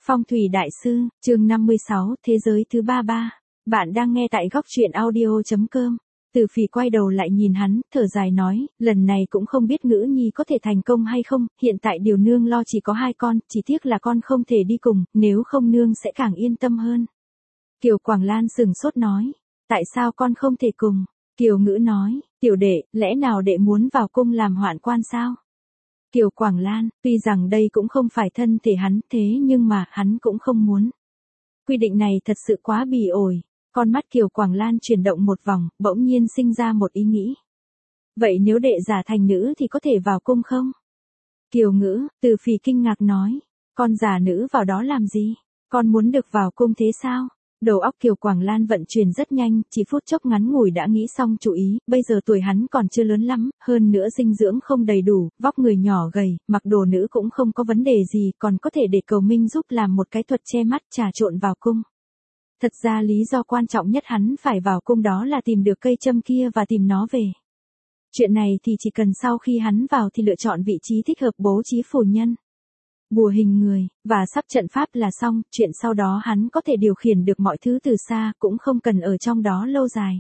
Phong thủy đại sư, chương 56, thế giới thứ 33. Bạn đang nghe tại góc truyện audio.com. Từ Phỉ quay đầu lại nhìn hắn, thở dài nói, lần này cũng không biết Ngữ Nhi có thể thành công hay không, hiện tại điều nương lo chỉ có 2 con, chỉ tiếc là con không thể đi cùng, nếu không nương sẽ càng yên tâm hơn. Kiều Quảng Lan sừng sốt nói, tại sao con không thể cùng? Kiều Ngữ nói, tiểu đệ, lẽ nào đệ muốn vào cung làm hoạn quan sao? Kiều Quảng Lan, tuy rằng đây cũng không phải thân thể hắn, thế nhưng mà hắn cũng không muốn. Quy định này thật sự quá bỉ ổi. Con mắt Kiều Quảng Lan chuyển động một vòng, bỗng nhiên sinh ra một ý nghĩ. Vậy nếu đệ giả thành nữ thì có thể vào cung không? Kiều Ngữ, Từ Phỉ kinh ngạc nói, con giả nữ vào đó làm gì? Con muốn được vào cung thế sao? Đầu óc Kiều Quảng Lan vận chuyển rất nhanh, chỉ phút chốc ngắn ngủi đã nghĩ xong chủ ý, bây giờ tuổi hắn còn chưa lớn lắm, hơn nữa dinh dưỡng không đầy đủ, vóc người nhỏ gầy, mặc đồ nữ cũng không có vấn đề gì, còn có thể để Cầu Minh giúp làm một cái thuật che mắt trà trộn vào cung. Thật ra lý do quan trọng nhất hắn phải vào cung đó là tìm được cây châm kia và tìm nó về. Chuyện này thì chỉ cần sau khi hắn vào thì lựa chọn vị trí thích hợp bố trí phù nhân, bùa hình người, và sắp trận pháp là xong, chuyện sau đó hắn có thể điều khiển được mọi thứ từ xa, cũng không cần ở trong đó lâu dài.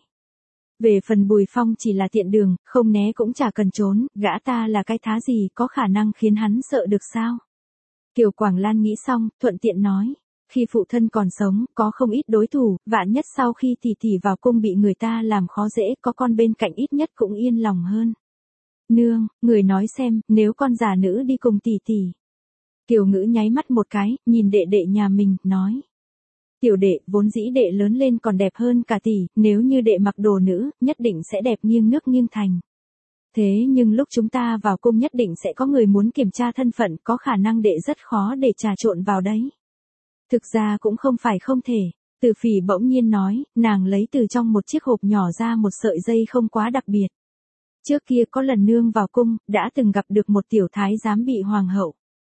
Về phần Bùi Phong chỉ là tiện đường, không né cũng chả cần trốn, gã ta là cái thá gì có khả năng khiến hắn sợ được sao? Kiều Quảng Lan nghĩ xong, thuận tiện nói, khi phụ thân còn sống, có không ít đối thủ, vạn nhất sau khi tỷ tỷ vào cung bị người ta làm khó dễ, có con bên cạnh ít nhất cũng yên lòng hơn. Nương, người nói xem, nếu con giả nữ đi cùng tỷ tỷ. Kiều Ngữ nháy mắt một cái, nhìn đệ đệ nhà mình, nói. Tiểu đệ, vốn dĩ đệ lớn lên còn đẹp hơn cả tỷ, nếu như đệ mặc đồ nữ, nhất định sẽ đẹp nghiêng nước nghiêng thành. Thế nhưng lúc chúng ta vào cung nhất định sẽ có người muốn kiểm tra thân phận, có khả năng đệ rất khó để trà trộn vào đấy. Thực ra cũng không phải không thể. Từ Phỉ bỗng nhiên nói, nàng lấy từ trong một chiếc hộp nhỏ ra một sợi dây không quá đặc biệt. Trước kia có lần nương vào cung, đã từng gặp được một tiểu thái giám bị hoàng hậu.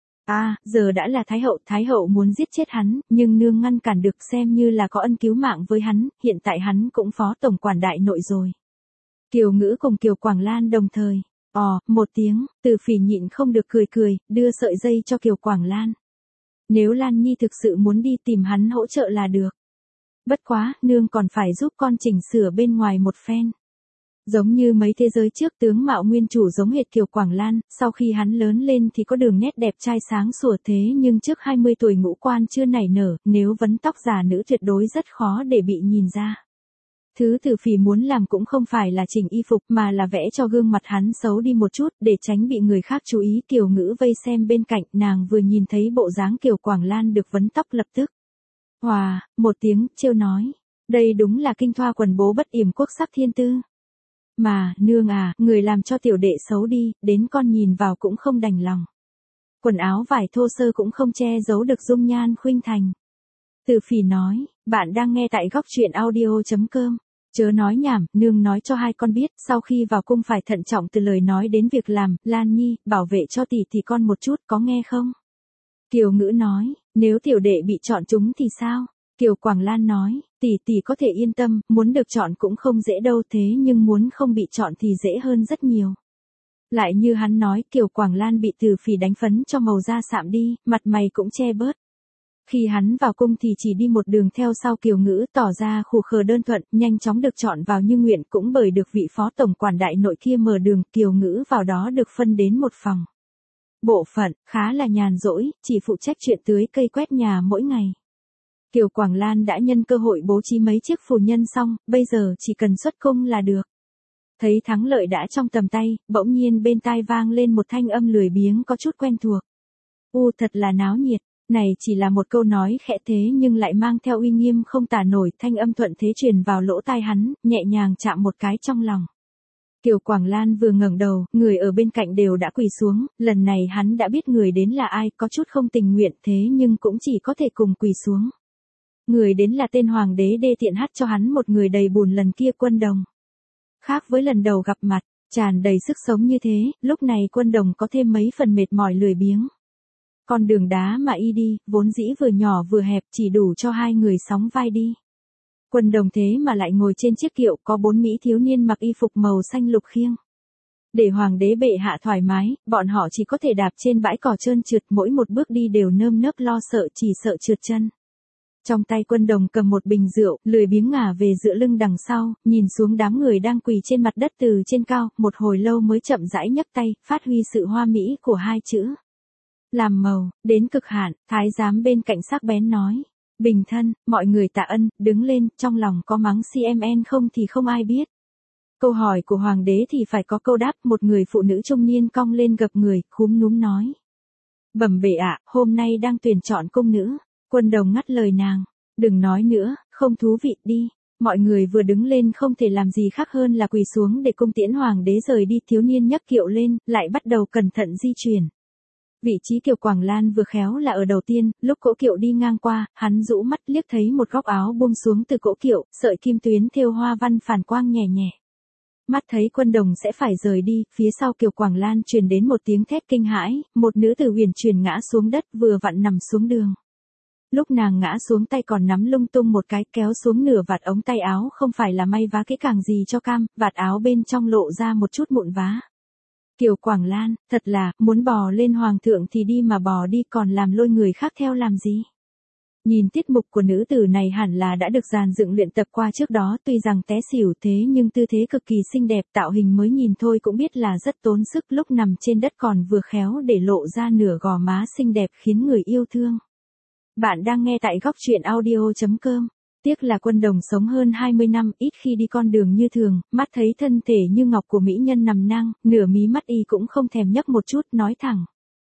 Giờ đã là thái hậu muốn giết chết hắn, nhưng nương ngăn cản được xem như là có ân cứu mạng với hắn, hiện tại hắn cũng phó tổng quản đại nội rồi. Kiều Ngữ cùng Kiều Quảng Lan đồng thời, một tiếng, Từ Phỉ nhịn không được cười, đưa sợi dây cho Kiều Quảng Lan. Nếu Lan Nhi thực sự muốn đi tìm hắn hỗ trợ là được. Bất quá, nương còn phải giúp con chỉnh sửa bên ngoài một phen. Giống như mấy thế giới trước tướng mạo nguyên chủ giống hệt Kiều Quảng Lan, sau khi hắn lớn lên thì có đường nét đẹp trai sáng sủa thế nhưng trước 20 tuổi ngũ quan chưa nảy nở, nếu vấn tóc giả nữ tuyệt đối rất khó để bị nhìn ra. Thứ Từ Phỉ muốn làm cũng không phải là chỉnh y phục mà là vẽ cho gương mặt hắn xấu đi một chút để tránh bị người khác chú ý. Kiều Ngữ vây xem bên cạnh, nàng vừa nhìn thấy bộ dáng Kiều Quảng Lan được vấn tóc lập tức. Một tiếng, trêu nói, đây đúng là kinh thoa quần bố bất yểm quốc sắc thiên tư. Mà, nương người làm cho tiểu đệ xấu đi, đến con nhìn vào cũng không đành lòng. Quần áo vải thô sơ cũng không che giấu được dung nhan khuynh thành. Từ Phỉ nói, bạn đang nghe tại góc truyện audio.com. Chớ nói nhảm, nương nói cho 2 con biết, sau khi vào cung phải thận trọng từ lời nói đến việc làm, Lan Nhi, bảo vệ cho tỷ tỷ con một chút, có nghe không? Kiều Ngữ nói, nếu tiểu đệ bị chọn chúng thì sao? Kiều Quảng Lan nói, tỷ tỷ có thể yên tâm, muốn được chọn cũng không dễ đâu thế nhưng muốn không bị chọn thì dễ hơn rất nhiều. Lại như hắn nói, Kiều Quảng Lan bị Từ Phỉ đánh phấn cho màu da sạm đi, mặt mày cũng che bớt. Khi hắn vào cung thì chỉ đi một đường theo sau Kiều Ngữ tỏ ra khù khờ đơn thuận, nhanh chóng được chọn vào như nguyện cũng bởi được vị phó tổng quản đại nội kia mở đường, Kiều Ngữ vào đó được phân đến một phòng. Bộ phận, khá là nhàn rỗi, chỉ phụ trách chuyện tưới cây quét nhà mỗi ngày. Kiều Quảng Lan đã nhân cơ hội bố trí mấy chiếc phù nhân xong, bây giờ chỉ cần xuất cung là được. Thấy thắng lợi đã trong tầm tay, bỗng nhiên bên tai vang lên một thanh âm lười biếng có chút quen thuộc. Thật là náo nhiệt. Này chỉ là một câu nói khẽ thế nhưng lại mang theo uy nghiêm không tả nổi, thanh âm thuận thế truyền vào lỗ tai hắn, nhẹ nhàng chạm một cái trong lòng. Kiều Quảng Lan vừa ngẩng đầu, người ở bên cạnh đều đã quỳ xuống, lần này hắn đã biết người đến là ai, có chút không tình nguyện thế nhưng cũng chỉ có thể cùng quỳ xuống. Người đến là tên hoàng đế đê tiện hắt cho hắn một người đầy bùn lần kia Quân Đồng. Khác với lần đầu gặp mặt, tràn đầy sức sống như thế, lúc này Quân Đồng có thêm mấy phần mệt mỏi lười biếng. Con đường đá mà y đi, vốn dĩ vừa nhỏ vừa hẹp chỉ đủ cho 2 người sóng vai đi. Quân Đồng thế mà lại ngồi trên chiếc kiệu có 4 mỹ thiếu niên mặc y phục màu xanh lục khiêng. Để hoàng đế bệ hạ thoải mái, bọn họ chỉ có thể đạp trên bãi cỏ trơn trượt, mỗi một bước đi đều nơm nớp lo sợ, chỉ sợ trượt chân. Trong tay Quân Đồng cầm một bình rượu, lười biếng ngả về dựa lưng đằng sau, nhìn xuống đám người đang quỳ trên mặt đất từ trên cao, một hồi lâu mới chậm rãi nhấc tay, phát huy sự hoa mỹ của hai chữ. Làm màu, đến cực hạn, thái giám bên cạnh sắc bén nói. Bình thân, mọi người tạ ân, đứng lên, trong lòng có mắng CMN không thì không ai biết. Câu hỏi của hoàng đế thì phải có câu đáp, một người phụ nữ trung niên cong lên gập người, khúm núm nói. Bẩm bệ ạ, hôm nay đang tuyển chọn công nữ. Quân Đồng ngắt lời nàng. Đừng nói nữa, không thú vị đi. Mọi người vừa đứng lên không thể làm gì khác hơn là quỳ xuống để cung tiễn hoàng đế rời đi. Thiếu niên nhấc kiệu lên, lại bắt đầu cẩn thận di chuyển. Vị trí Kiều Quảng Lan vừa khéo là ở đầu tiên, lúc cỗ kiệu đi ngang qua, hắn rũ mắt liếc thấy một góc áo buông xuống từ cỗ kiệu, sợi kim tuyến thêu hoa văn phản quang nhẹ nhẹ. Mắt thấy Quân Đồng sẽ phải rời đi, phía sau Kiều Quảng Lan truyền đến một tiếng thét kinh hãi, một nữ tử huyền truyền ngã xuống đất vừa vặn nằm xuống đường. Lúc nàng ngã xuống tay còn nắm lung tung một cái, kéo xuống nửa vạt ống tay áo, không phải là may vá kỹ càng gì cho cam, vạt áo bên trong lộ ra một chút mụn vá. Kiều Quảng Lan, thật là, muốn bò lên hoàng thượng thì đi mà bò đi, còn làm lôi người khác theo làm gì? Nhìn tiết mục của nữ tử này hẳn là đã được dàn dựng luyện tập qua trước đó, tuy rằng té xỉu thế nhưng tư thế cực kỳ xinh đẹp, tạo hình mới nhìn thôi cũng biết là rất tốn sức, lúc nằm trên đất còn vừa khéo để lộ ra nửa gò má xinh đẹp khiến người yêu thương. Bạn đang nghe tại góc truyện audio.com. Tiếc là Quân Đồng sống hơn 20 năm, ít khi đi con đường như thường, mắt thấy thân thể như ngọc của mỹ nhân nằm nang, nửa mí mắt y cũng không thèm nhấc một chút, nói thẳng.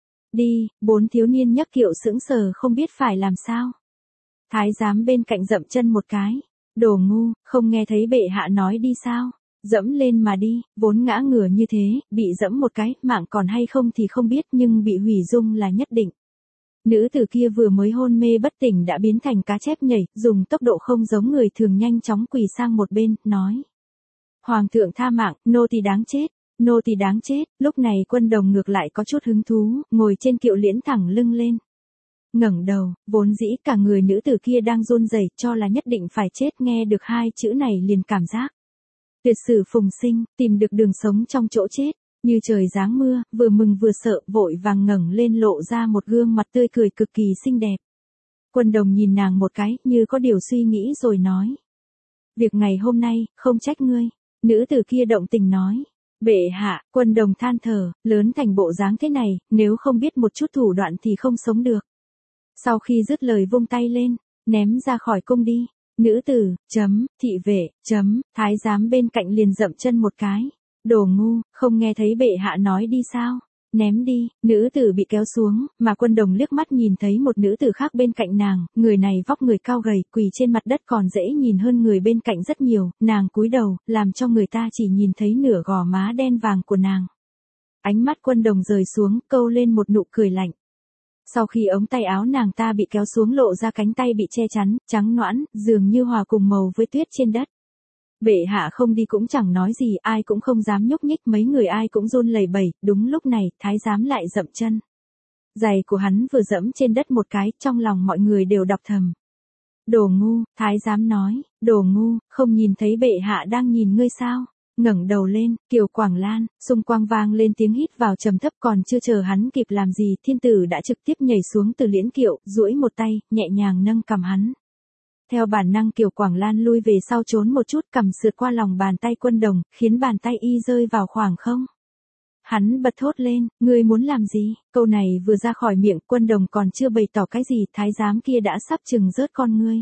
Đi, bốn thiếu niên nhấc kiệu sững sờ không biết phải làm sao. Thái giám bên cạnh dậm chân một cái. Đồ ngu, không nghe thấy bệ hạ nói đi sao? Dẫm lên mà đi, vốn ngã ngửa như thế, bị dẫm một cái, mạng còn hay không thì không biết nhưng bị hủy dung là nhất định. Nữ tử kia vừa mới hôn mê bất tỉnh đã biến thành cá chép nhảy, dùng tốc độ không giống người thường nhanh chóng quỳ sang một bên, nói. Hoàng thượng tha mạng, nô tỳ đáng chết, nô tỳ đáng chết. Lúc này Quân Đồng ngược lại có chút hứng thú, ngồi trên kiệu liễn thẳng lưng lên. Ngẩng đầu, vốn dĩ cả người nữ tử kia đang run rẩy, cho là nhất định phải chết, nghe được hai chữ này liền cảm giác. Tuyệt sử phùng sinh, tìm được đường sống trong chỗ chết. Như trời giáng mưa, vừa mừng vừa sợ, vội vàng ngẩng lên lộ ra một gương mặt tươi cười cực kỳ xinh đẹp. Quân Đồng nhìn nàng một cái, như có điều suy nghĩ rồi nói. Việc ngày hôm nay, không trách ngươi. Nữ tử kia động tình nói. Bệ hạ, Quân Đồng than thở, lớn thành bộ dáng thế này, nếu không biết một chút thủ đoạn thì không sống được. Sau khi dứt lời vung tay lên, ném ra khỏi cung đi. Nữ tử, thị vệ, thái giám bên cạnh liền dậm chân một cái. Đồ ngu, không nghe thấy bệ hạ nói đi sao? Ném đi, nữ tử bị kéo xuống, mà Quân Đồng liếc mắt nhìn thấy một nữ tử khác bên cạnh nàng, người này vóc người cao gầy, quỳ trên mặt đất còn dễ nhìn hơn người bên cạnh rất nhiều, nàng cúi đầu, làm cho người ta chỉ nhìn thấy nửa gò má đen vàng của nàng. Ánh mắt Quân Đồng rời xuống, câu lên một nụ cười lạnh. Sau khi ống tay áo nàng ta bị kéo xuống lộ ra cánh tay bị che chắn, trắng nõn, dường như hòa cùng màu với tuyết trên đất. Bệ hạ không đi cũng chẳng nói gì, ai cũng không dám nhúc nhích, mấy người ai cũng run lẩy bẩy. Đúng lúc này, thái giám lại dậm chân. Giày của hắn vừa dẫm trên đất một cái, trong lòng mọi người đều đọc thầm. Đồ ngu, thái giám nói, đồ ngu, không nhìn thấy bệ hạ đang nhìn ngươi sao? Ngẩng đầu lên, Kiều Quảng Lan, xung quanh vang lên tiếng hít vào trầm thấp, còn chưa chờ hắn kịp làm gì, thiên tử đã trực tiếp nhảy xuống từ liễn kiệu, duỗi một tay, nhẹ nhàng nâng cằm hắn. Theo bản năng Kiều Quảng Lan lui về sau trốn một chút, cằm sượt qua lòng bàn tay Quân Đồng, khiến bàn tay y rơi vào khoảng không. Hắn bật thốt lên, ngươi muốn làm gì? Câu này vừa ra khỏi miệng, Quân Đồng còn chưa bày tỏ cái gì, thái giám kia đã sắp chừng rớt con ngươi.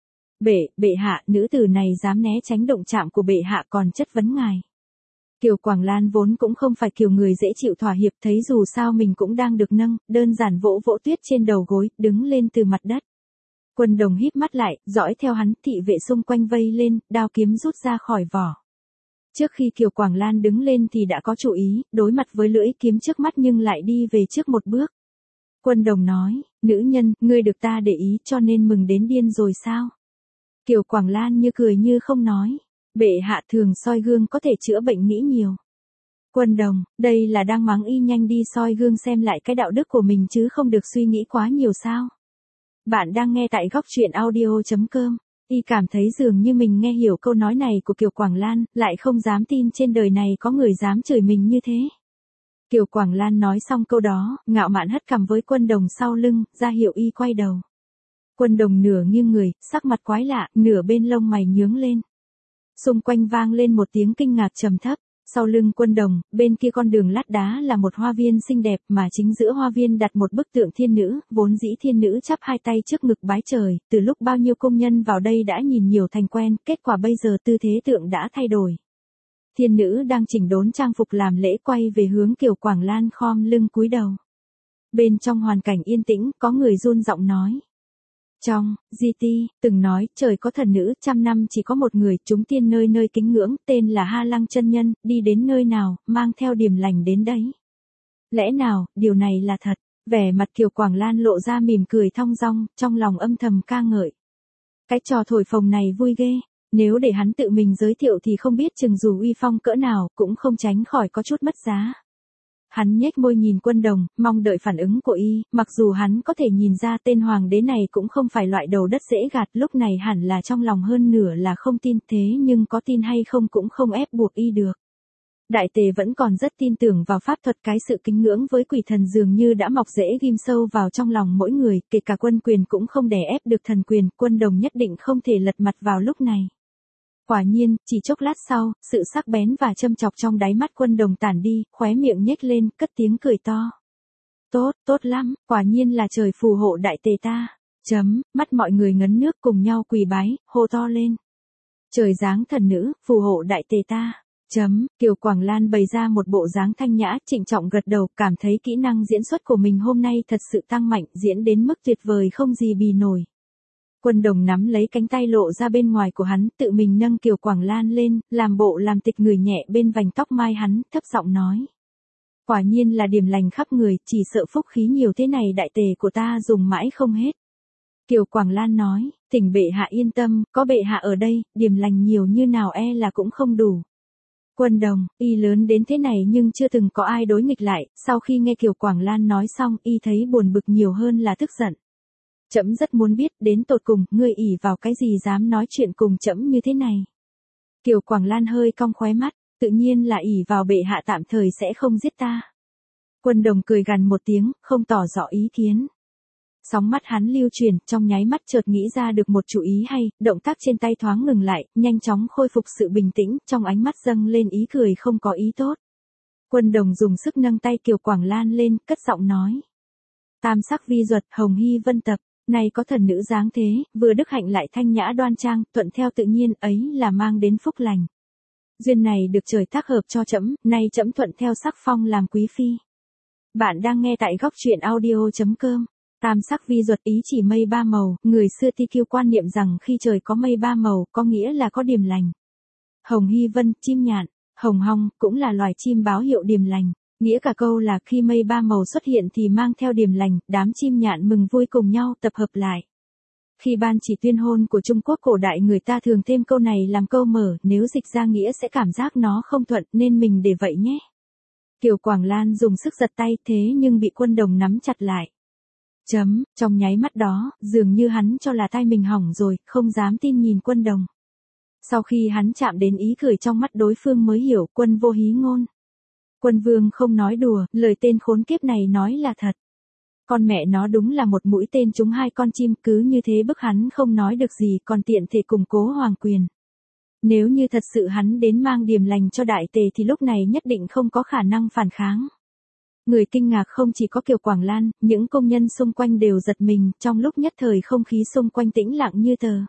Bệ hạ, nữ tử này dám né tránh động chạm của bệ hạ còn chất vấn ngài. Kiều Quảng Lan vốn cũng không phải kiểu người dễ chịu thỏa hiệp, thấy dù sao mình cũng đang được nâng, đơn giản vỗ vỗ tuyết trên đầu gối, đứng lên từ mặt đất. Quân Đồng híp mắt lại, dõi theo hắn, thị vệ xung quanh vây lên, đao kiếm rút ra khỏi vỏ. Trước khi Kiều Quảng Lan đứng lên thì đã có chủ ý, đối mặt với lưỡi kiếm trước mắt nhưng lại đi về trước một bước. Quân Đồng nói, nữ nhân, ngươi được ta để ý cho nên mừng đến điên rồi sao? Kiều Quảng Lan như cười như không nói. Bệ hạ thường soi gương có thể chữa bệnh nghĩ nhiều. Quân Đồng, đây là đang mắng y nhanh đi soi gương xem lại cái đạo đức của mình chứ không được suy nghĩ quá nhiều sao? Bạn đang nghe tại góc truyện audio.com. Y cảm thấy dường như mình nghe hiểu câu nói này của Kiều Quảng Lan, lại không dám tin trên đời này có người dám chửi mình như thế. Kiều Quảng Lan nói xong câu đó, ngạo mạn hất cằm với Quân Đồng sau lưng, ra hiệu Y quay đầu. Quân Đồng nửa nghiêng người, sắc mặt quái lạ, nửa bên lông mày nhướng lên. Xung quanh vang lên một tiếng kinh ngạc trầm thấp. Sau lưng Quân Đồng, bên kia con đường lát đá là một hoa viên xinh đẹp mà chính giữa hoa viên đặt một bức tượng thiên nữ, vốn dĩ thiên nữ chắp hai tay trước ngực bái trời, từ lúc bao nhiêu công nhân vào đây đã nhìn nhiều thành quen, kết quả bây giờ tư thế tượng đã thay đổi. Thiên nữ đang chỉnh đốn trang phục làm lễ quay về hướng Kiều Quảng Lan khom lưng cúi đầu. Bên trong hoàn cảnh yên tĩnh, có người run giọng nói. Trong GT, từng nói, trời có thần nữ, 100 năm chỉ có một người, chúng tiên nơi nơi kính ngưỡng, tên là Ha Lăng chân nhân, đi đến nơi nào, mang theo điềm lành đến đấy. Lẽ nào, điều này là thật? Vẻ mặt Kiều Quảng Lan lộ ra mỉm cười thong dong, trong lòng âm thầm ca ngợi. Cái trò thổi phồng này vui ghê, nếu để hắn tự mình giới thiệu thì không biết chừng dù uy phong cỡ nào, cũng không tránh khỏi có chút mất giá. Hắn nhếch môi nhìn Quân Đồng, mong đợi phản ứng của Y, mặc dù hắn có thể nhìn ra tên hoàng đế này cũng không phải loại đầu đất dễ gạt, lúc này hẳn là trong lòng hơn nửa là không tin, thế nhưng có tin hay không cũng không ép buộc Y được. Đại tề vẫn còn rất tin tưởng vào pháp thuật, cái sự kính ngưỡng với quỷ thần dường như đã mọc rễ ghim sâu vào trong lòng mỗi người, kể cả quân quyền cũng không đè ép được thần quyền, Quân Đồng nhất định không thể lật mặt vào lúc này. Quả nhiên, chỉ chốc lát sau, sự sắc bén và châm chọc trong đáy mắt Quân Đồng tản đi, khóe miệng nhếch lên, cất tiếng cười to. Tốt, tốt lắm, quả nhiên là trời phù hộ đại tề ta. Mắt mọi người ngấn nước cùng nhau quỳ bái, hô to lên. Trời giáng thần nữ, phù hộ đại tề ta. Kiều Quảng Lan bày ra một bộ dáng thanh nhã, trịnh trọng gật đầu, cảm thấy kỹ năng diễn xuất của mình hôm nay thật sự tăng mạnh, diễn đến mức tuyệt vời không gì bì nổi. Quân Đồng nắm lấy cánh tay lộ ra bên ngoài của hắn, tự mình nâng Kiều Quảng Lan lên, làm bộ làm tịch người nhẹ bên vành tóc mai hắn, thấp giọng nói. Quả nhiên là điềm lành khắp người, chỉ sợ phúc khí nhiều thế này đại tề của ta dùng mãi không hết. Kiều Quảng Lan nói, thỉnh bệ hạ yên tâm, có bệ hạ ở đây, điềm lành nhiều như nào e là cũng không đủ. Quân Đồng, Y lớn đến thế này nhưng chưa từng có ai đối nghịch lại, sau khi nghe Kiều Quảng Lan nói xong, Y thấy buồn bực nhiều hơn là tức giận. Trẫm rất muốn biết, đến tột cùng, ngươi ỷ vào cái gì dám nói chuyện cùng trẫm như thế này. Kiều Quảng Lan hơi cong khóe mắt, tự nhiên là ỷ vào bệ hạ tạm thời sẽ không giết ta. Quân Đồng cười gằn một tiếng, không tỏ rõ ý kiến. Sóng mắt hắn lưu chuyển, trong nháy mắt chợt nghĩ ra được một chủ ý hay, động tác trên tay thoáng ngừng lại, nhanh chóng khôi phục sự bình tĩnh, trong ánh mắt dâng lên ý cười không có ý tốt. Quân Đồng dùng sức nâng tay Kiều Quảng Lan lên, cất giọng nói. Tam sắc vi duật, hồng hy vân tập, này có thần nữ dáng thế, vừa đức hạnh lại thanh nhã đoan trang, thuận theo tự nhiên, ấy là mang đến phúc lành. Duyên này được trời tác hợp cho trẫm, nay trẫm thuận theo sắc phong làm quý phi. Bạn đang nghe tại góc truyện audio.com. Tam sắc vi duật ý chỉ mây ba màu, người xưa ti kiêu quan niệm rằng khi trời có mây ba màu, có nghĩa là có điềm lành. Hồng hy vân, chim nhạn, hồng hong, cũng là loài chim báo hiệu điềm lành. Nghĩa cả câu là khi mây ba màu xuất hiện thì mang theo điềm lành, đám chim nhạn mừng vui cùng nhau tập hợp lại. Khi ban chỉ tuyên hôn của Trung Quốc cổ đại người ta thường thêm câu này làm câu mở, nếu dịch ra nghĩa sẽ cảm giác nó không thuận nên mình để vậy nhé. Kiều Quảng Lan dùng sức giật tay thế nhưng bị Quân Đồng nắm chặt lại. Trong nháy mắt đó, dường như hắn cho là tai mình hỏng rồi, không dám tin nhìn Quân Đồng. Sau khi hắn chạm đến ý cười trong mắt đối phương mới hiểu, quân vô hí ngôn. Quân vương không nói đùa, lời tên khốn kiếp này nói là thật. Con mẹ nó đúng là một mũi tên trúng hai con chim, cứ như thế bức hắn không nói được gì, còn tiện thể củng cố hoàng quyền. Nếu như thật sự hắn đến mang điềm lành cho đại tề thì lúc này nhất định không có khả năng phản kháng. Người kinh ngạc không chỉ có Kiều Quảng Lan, những công nhân xung quanh đều giật mình, trong lúc nhất thời không khí xung quanh tĩnh lặng như tờ.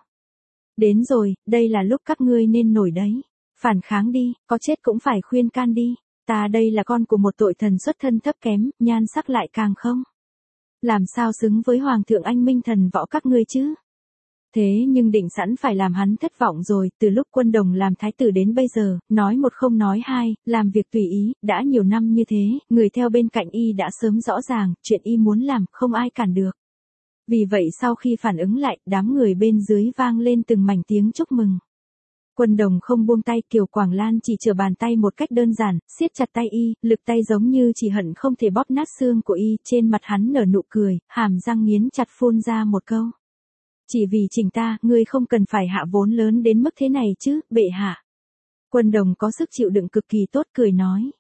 Đến rồi, đây là lúc các ngươi nên nổi đấy. Phản kháng đi, có chết cũng phải khuyên can đi. Ta đây là con của một tội thần xuất thân thấp kém, nhan sắc lại càng không. Làm sao xứng với Hoàng thượng anh minh thần võ các ngươi chứ? Thế nhưng định sẵn phải làm hắn thất vọng rồi, từ lúc Quân Đồng làm thái tử đến bây giờ, nói một không nói hai, làm việc tùy ý, đã nhiều năm như thế, người theo bên cạnh y đã sớm rõ ràng, chuyện y muốn làm, không ai cản được. Vì vậy sau khi phản ứng lại, đám người bên dưới vang lên từng mảnh tiếng chúc mừng. Quân Đồng không buông tay, Kiều Quảng Lan chỉ trở bàn tay một cách đơn giản, siết chặt tay y, lực tay giống như chỉ hận không thể bóp nát xương của y, trên mặt hắn nở nụ cười, hàm răng nghiến chặt phun ra một câu. Chỉ vì chỉnh ta, ngươi không cần phải hạ vốn lớn đến mức thế này chứ, bệ hạ. Quân đồng có sức chịu đựng cực kỳ tốt cười nói.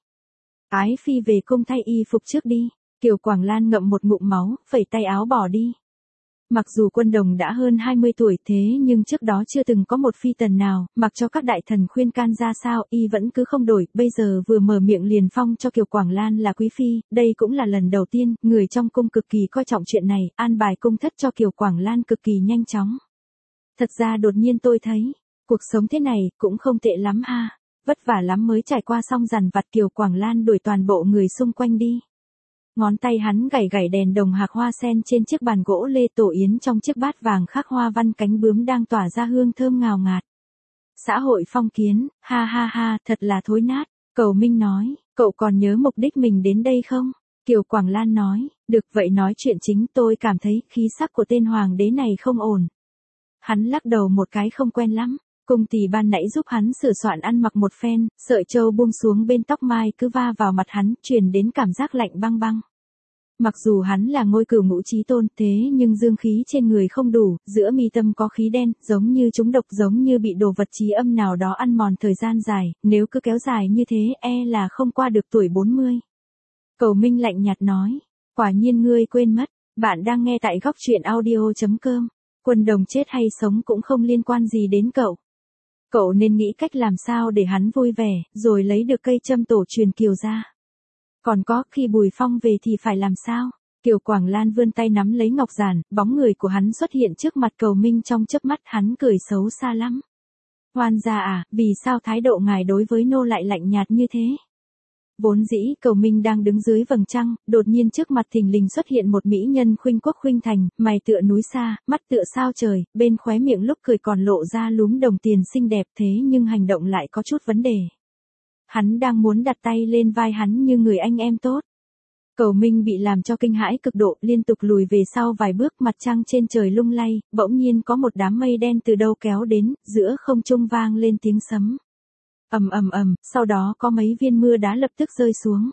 Ái phi về cung thay y phục trước đi. Kiều Quảng Lan ngậm một ngụm máu, phẩy tay áo bỏ đi. Mặc dù quân đồng đã hơn 20 tuổi thế nhưng trước đó chưa từng có một phi tần nào, mặc cho các đại thần khuyên can ra sao y vẫn cứ không đổi, bây giờ vừa mở miệng liền phong cho Kiều Quảng Lan là quý phi, đây cũng là lần đầu tiên, người trong cung cực kỳ coi trọng chuyện này, an bài cung thất cho Kiều Quảng Lan cực kỳ nhanh chóng. Thật ra đột nhiên tôi thấy, cuộc sống thế này cũng không tệ lắm ha, vất vả lắm mới trải qua xong dằn vặt. Kiều Quảng Lan đuổi toàn bộ người xung quanh đi. Ngón tay hắn gảy gảy đèn đồng hạc hoa sen trên chiếc bàn gỗ lê tổ yến trong chiếc bát vàng khắc hoa văn cánh bướm đang tỏa ra hương thơm ngào ngạt. Xã hội phong kiến, ha ha ha, thật là thối nát. Cầu Minh nói, cậu còn nhớ mục đích mình đến đây không? Kiều Quảng Lan nói, được vậy nói chuyện chính. Tôi cảm thấy khí sắc của tên hoàng đế này không ổn. Hắn lắc đầu một cái không quen lắm. Cung tỷ ban nãy giúp hắn sửa soạn ăn mặc một phen, sợi châu buông xuống bên tóc mai cứ va vào mặt hắn, truyền đến cảm giác lạnh băng băng. Mặc dù hắn là ngôi cửu ngũ chí tôn thế nhưng dương khí trên người không đủ, giữa mi tâm có khí đen, giống như trúng độc, giống như bị đồ vật trí âm nào đó ăn mòn thời gian dài, nếu cứ kéo dài như thế là không qua được tuổi 40. Cầu Minh lạnh nhạt nói, quả nhiên ngươi quên mất, bạn đang nghe tại góc truyện audio.com, quân đồng chết hay sống cũng không liên quan gì đến cậu. Cậu nên nghĩ cách làm sao để hắn vui vẻ, rồi lấy được cây châm tổ truyền kiều ra. Còn có, khi Bùi Phong về thì phải làm sao? Kiều Quảng Lan vươn tay nắm lấy ngọc giản, bóng người của hắn xuất hiện trước mặt Cầu Minh trong chớp mắt, hắn cười xấu xa lắm. Hoan gia à, vì sao thái độ ngài đối với nô lại lạnh nhạt như thế? Vốn dĩ Cầu Minh đang đứng dưới vầng trăng, đột nhiên trước mặt thình lình xuất hiện một mỹ nhân khuynh quốc khuynh thành, mày tựa núi xa, mắt tựa sao trời, bên khóe miệng lúc cười còn lộ ra lúm đồng tiền xinh đẹp, thế nhưng hành động lại có chút vấn đề. Hắn đang muốn đặt tay lên vai hắn như người anh em tốt. Cầu Minh bị làm cho kinh hãi cực độ, liên tục lùi về sau vài bước, mặt trăng trên trời lung lay, bỗng nhiên có một đám mây đen từ đâu kéo đến, giữa không trung vang lên tiếng sấm. Ầm ầm ầm, sau đó có mấy viên mưa đá lập tức rơi xuống.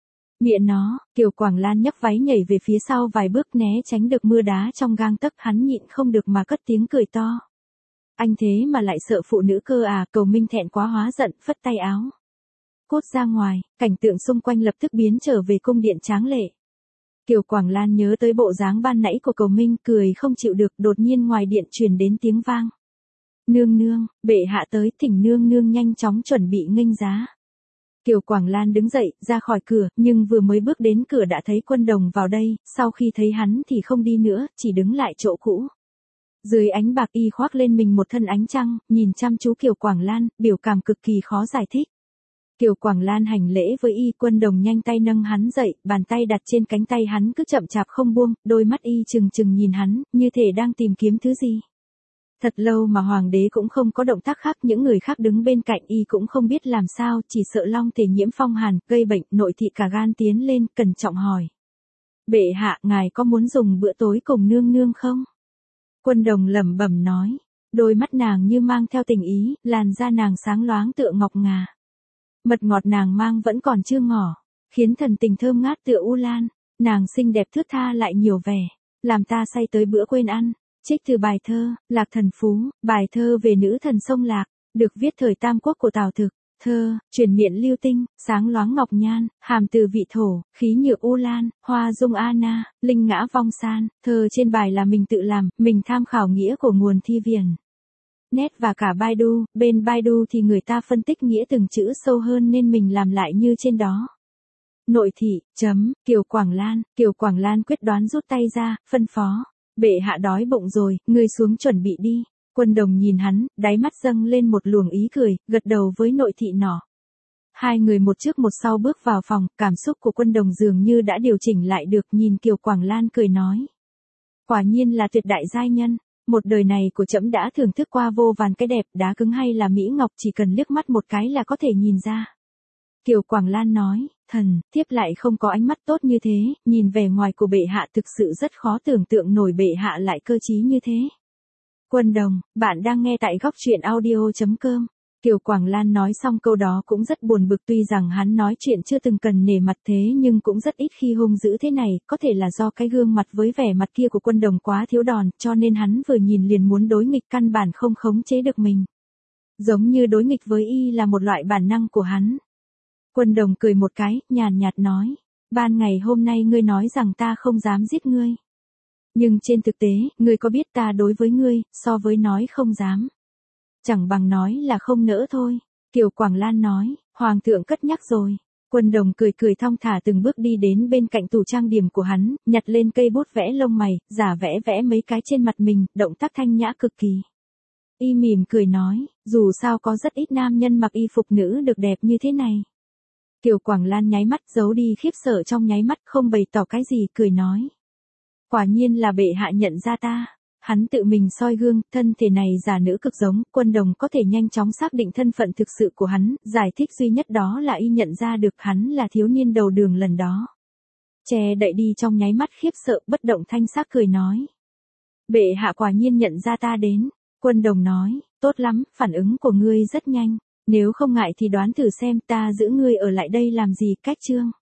Mẹ nó, Kiều Quảng Lan nhấc váy nhảy về phía sau vài bước né tránh được mưa đá trong gang tấc, hắn nhịn không được mà cất tiếng cười to. Anh thế mà lại sợ phụ nữ cơ à? Cầu Minh thẹn quá hóa giận, phất tay áo. Cốt ra ngoài, cảnh tượng xung quanh lập tức biến trở về cung điện tráng lệ. Kiều Quảng Lan nhớ tới bộ dáng ban nãy của Cầu Minh, cười không chịu được, đột nhiên ngoài điện truyền đến tiếng vang. Nương nương, bệ hạ tới, thỉnh nương nương nhanh chóng chuẩn bị nghênh giá. Kiều Quảng Lan đứng dậy, ra khỏi cửa, nhưng vừa mới bước đến cửa đã thấy quân đồng vào đây, sau khi thấy hắn thì không đi nữa, chỉ đứng lại chỗ cũ. Dưới ánh bạc y khoác lên mình một thân ánh trăng, nhìn chăm chú Kiều Quảng Lan, biểu cảm cực kỳ khó giải thích. Kiều Quảng Lan hành lễ với y, quân đồng nhanh tay nâng hắn dậy, bàn tay đặt trên cánh tay hắn cứ chậm chạp không buông, đôi mắt y trừng trừng nhìn hắn, như thể đang tìm kiếm thứ gì. Thật lâu mà hoàng đế cũng không có động tác khác, những người khác đứng bên cạnh y cũng không biết làm sao, chỉ sợ long thể nhiễm phong hàn, gây bệnh, nội thị cả gan tiến lên, cẩn trọng hỏi. Bệ hạ, ngài có muốn dùng bữa tối cùng nương nương không? Quân đồng lẩm bẩm nói, đôi mắt nàng như mang theo tình ý, làn da nàng sáng loáng tựa ngọc ngà. Mật ngọt nàng mang vẫn còn chưa ngỏ, khiến thần tình thơm ngát tựa u lan, nàng xinh đẹp thướt tha lại nhiều vẻ, làm ta say tới bữa quên ăn. Trích từ bài thơ, Lạc Thần Phú, bài thơ về nữ thần sông Lạc, được viết thời Tam Quốc của Tào Thực. Thơ, truyền miệng lưu tinh, sáng loáng ngọc nhan, hàm từ vị thổ, khí nhược u lan, hoa dung a na, linh ngã vong san. Thơ trên bài là mình tự làm, mình tham khảo nghĩa của nguồn thi viền. Net và cả Baidu, bên Baidu thì người ta phân tích nghĩa từng chữ sâu hơn nên mình làm lại như trên đó. Nội thị, Kiều Quảng Lan quyết đoán rút tay ra, phân phó. Bệ hạ đói bụng rồi, ngươi xuống chuẩn bị đi. Quân đồng nhìn hắn, đáy mắt dâng lên một luồng ý cười, gật đầu với nội thị nọ. Hai người một trước một sau bước vào phòng, cảm xúc của quân đồng dường như đã điều chỉnh lại được, nhìn Kiều Quảng Lan cười nói. Quả nhiên là tuyệt đại giai nhân, một đời này của trẫm đã thưởng thức qua vô vàn cái đẹp, đá cứng hay là mỹ ngọc chỉ cần liếc mắt một cái là có thể nhìn ra. Kiều Quảng Lan nói, thần, thiếp lại không có ánh mắt tốt như thế, nhìn vẻ ngoài của bệ hạ thực sự rất khó tưởng tượng nổi bệ hạ lại cơ trí như thế. Quân đồng, bạn đang nghe tại góc truyện audio.com. Kiều Quảng Lan nói xong câu đó cũng rất buồn bực, tuy rằng hắn nói chuyện chưa từng cần nể mặt thế nhưng cũng rất ít khi hung dữ thế này, có thể là do cái gương mặt với vẻ mặt kia của Quân Đồng quá thiếu đòn, cho nên hắn vừa nhìn liền muốn đối nghịch, căn bản không khống chế được mình. Giống như đối nghịch với y là một loại bản năng của hắn. Quân Đồng cười một cái, nhàn nhạt nói, ban ngày hôm nay ngươi nói rằng ta không dám giết ngươi. Nhưng trên thực tế, ngươi có biết ta đối với ngươi, so với nói không dám, chẳng bằng nói là không nỡ thôi. Kiều Quảng Lan nói, Hoàng thượng cất nhắc rồi. Quân Đồng cười cười thong thả từng bước đi đến bên cạnh tủ trang điểm của hắn, nhặt lên cây bút vẽ lông mày, giả vẽ vẽ mấy cái trên mặt mình, động tác thanh nhã cực kỳ. Y mỉm cười nói, dù sao có rất ít nam nhân mặc y phục nữ được đẹp như thế này. Kiều Quảng Lan nháy mắt, giấu đi khiếp sợ trong nháy mắt, không bày tỏ cái gì, cười nói. Quả nhiên là bệ hạ nhận ra ta. Hắn tự mình soi gương, thân thể này già nữ cực giống, Quân Đồng có thể nhanh chóng xác định thân phận thực sự của hắn, giải thích duy nhất đó là y nhận ra được hắn là thiếu niên đầu đường lần đó. Che đậy đi trong nháy mắt khiếp sợ, bất động thanh sắc cười nói. Bệ hạ quả nhiên nhận ra ta đến. Quân Đồng nói, tốt lắm, phản ứng của ngươi rất nhanh, nếu không ngại thì đoán thử xem ta giữ ngươi ở lại đây làm gì. Cách chương